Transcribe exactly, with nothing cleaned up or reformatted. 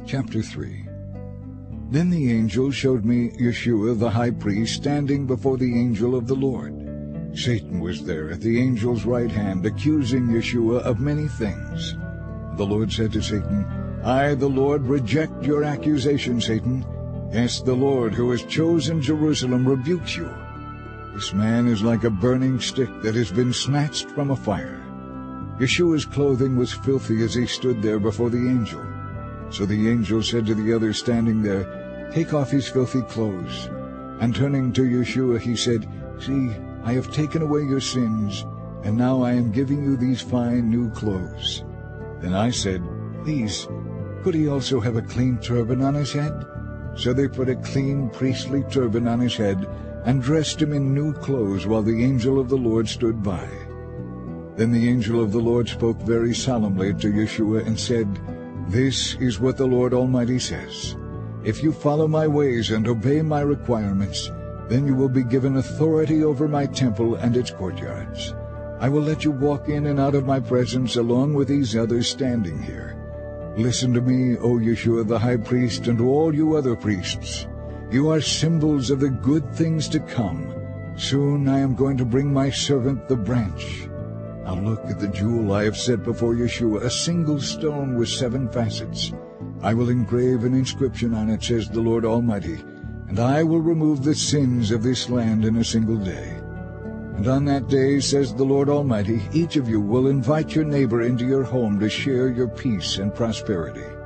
Chapter three. Then the angel showed me Yeshua the high priest standing before the angel of the Lord. Satan was there at the angel's right hand, accusing Yeshua of many things. The Lord said to Satan, I, the Lord, reject your accusation, Satan. Yes, the Lord, who has chosen Jerusalem, rebukes you. This man is like a burning stick that has been snatched from a fire. Yeshua's clothing was filthy as he stood there before the angel. So the angel said to the others standing there, Take off his filthy clothes. And turning to Yeshua, he said, See, I have taken away your sins, and now I am giving you these fine new clothes. Then I said, Please, could he also have a clean turban on his head? So they put a clean priestly turban on his head and dressed him in new clothes while the angel of the Lord stood by. Then the angel of the Lord spoke very solemnly to Yeshua and said, This is what the Lord Almighty says. If you follow my ways and obey my requirements, then you will be given authority over my temple and its courtyards. I will let you walk in and out of my presence along with these others standing here. Listen to me, O Yeshua the high priest, and all you other priests. You are symbols of the good things to come. Soon I am going to bring my servant the branch. Now look at the jewel I have set before Yeshua, a single stone with seven facets. I will engrave an inscription on it, says the Lord Almighty, and I will remove the sins of this land in a single day. And on that day, says the Lord Almighty, each of you will invite your neighbor into your home to share your peace and prosperity.